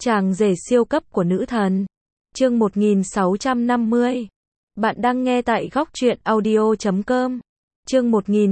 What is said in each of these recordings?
Chàng rể siêu cấp của nữ thần. Chương 1650. Bạn đang nghe tại góc truyện audio.com. Chương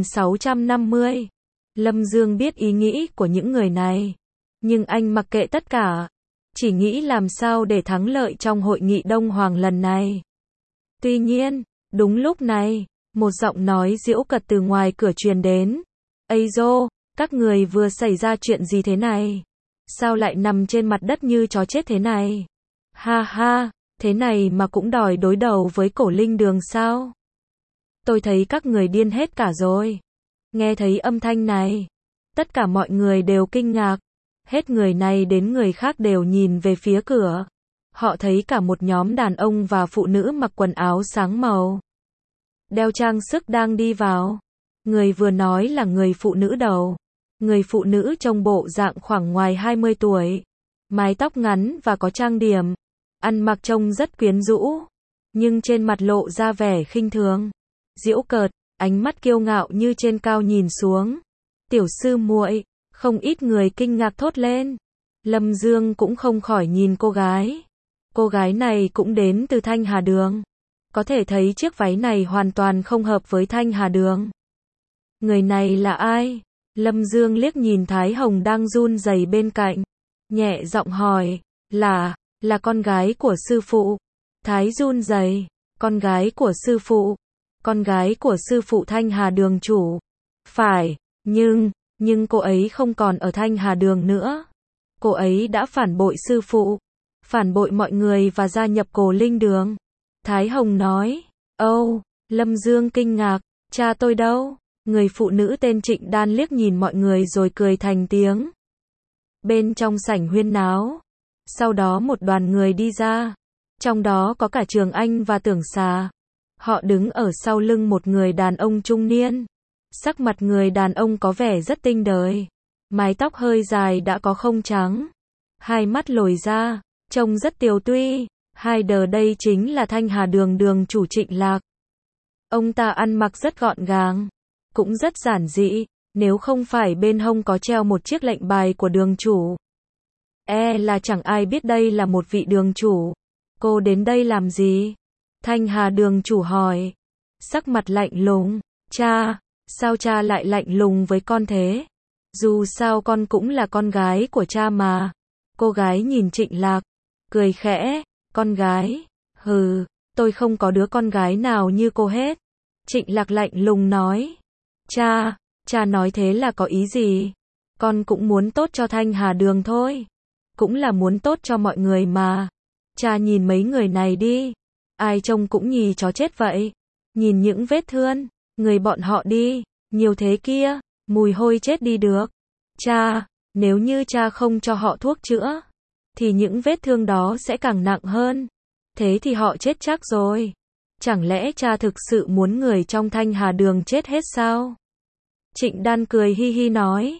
1650. Lâm Dương biết ý nghĩ của những người này, nhưng anh mặc kệ tất cả, chỉ nghĩ làm sao để thắng lợi trong hội nghị Đông Hoàng lần này. Tuy nhiên, đúng lúc này, một giọng nói giễu cợt từ ngoài cửa truyền đến. Ây dô, các người vừa xảy ra chuyện gì thế này? Sao lại nằm trên mặt đất như chó chết thế này? Ha ha, thế này mà cũng đòi đối đầu với Cổ Linh Đường sao? Tôi thấy các người điên hết cả rồi. Nghe thấy âm thanh này, tất cả mọi người đều kinh ngạc. Hết người này đến người khác đều nhìn về phía cửa. Họ thấy cả một nhóm đàn ông và phụ nữ mặc quần áo sáng màu, đeo trang sức đang đi vào. Người vừa nói là người phụ nữ đầu. Người phụ nữ trông bộ dạng khoảng ngoài 20 tuổi, mái tóc ngắn và có trang điểm, ăn mặc trông rất quyến rũ, nhưng trên mặt lộ ra vẻ khinh thường, giễu cợt, ánh mắt kiêu ngạo như trên cao nhìn xuống. Tiểu sư muội, không ít người kinh ngạc thốt lên. Lâm Dương cũng không khỏi nhìn cô gái. Cô gái này cũng đến từ Thanh Hà Đường. Có thể thấy chiếc váy này hoàn toàn không hợp với Thanh Hà Đường. Người này là ai? Lâm Dương liếc nhìn Thái Hồng đang run rẩy bên cạnh, nhẹ giọng hỏi, là con gái của sư phụ. Thái run rẩy, con gái của sư phụ, con gái của sư phụ Thanh Hà Đường chủ. Phải, nhưng cô ấy không còn ở Thanh Hà Đường nữa. Cô ấy đã phản bội sư phụ, phản bội mọi người và gia nhập Cổ Linh Đường. Thái Hồng nói. Lâm Dương kinh ngạc, cha tôi đâu? Người phụ nữ tên Trịnh Đan liếc nhìn mọi người rồi cười thành tiếng. Bên trong sảnh huyên náo, sau đó một đoàn người đi ra, trong đó có cả Trường Anh và Tưởng Xà. Họ đứng ở sau lưng một người đàn ông trung niên. Sắc mặt người đàn ông có vẻ rất tinh đời, mái tóc hơi dài đã có không trắng, hai mắt lồi ra, trông rất tiều tuy. Đây chính là Thanh Hà Đường đường chủ Trịnh Lạc. Ông ta ăn mặc rất gọn gàng, cũng rất giản dị, nếu không phải bên hông có treo một chiếc lệnh bài của đường chủ, là chẳng ai biết đây là một vị đường chủ. Cô đến đây làm gì? Thanh Hà Đường chủ hỏi, sắc mặt lạnh lùng. Cha, sao cha lại lạnh lùng với con thế? Dù sao con cũng là con gái của cha mà. Cô gái nhìn Trịnh Lạc, cười khẽ, con gái? Hừ, tôi không có đứa con gái nào như cô hết. Trịnh Lạc lạnh lùng nói. Cha nói thế là có ý gì? Con cũng muốn tốt cho Thanh Hà Đường thôi. Cũng là muốn tốt cho mọi người mà. Cha nhìn mấy người này đi. Ai trông cũng nhì chó chết vậy. Nhìn những vết thương, người bọn họ đi, nhiều thế kia, mùi hôi chết đi được. Cha, nếu như cha không cho họ thuốc chữa, thì những vết thương đó sẽ càng nặng hơn. Thế thì họ chết chắc rồi. Chẳng lẽ cha thực sự muốn người trong Thanh Hà Đường chết hết sao? Trịnh Đan cười hi hi nói.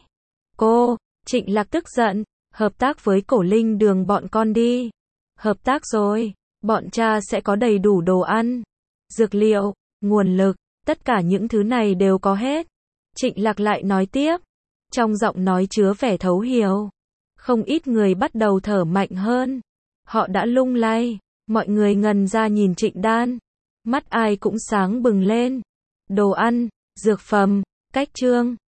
Trịnh Lạc tức giận, hợp tác với Cổ Linh Đường bọn con đi. Hợp tác rồi, bọn cha sẽ có đầy đủ đồ ăn, dược liệu, nguồn lực, tất cả những thứ này đều có hết. Trịnh Lạc lại nói tiếp, trong giọng nói chứa vẻ thấu hiểu. Không ít người bắt đầu thở mạnh hơn. Họ đã lung lay, mọi người ngần ra nhìn Trịnh Đan. Mắt ai cũng sáng bừng lên. Đồ ăn, dược phẩm, cách trương,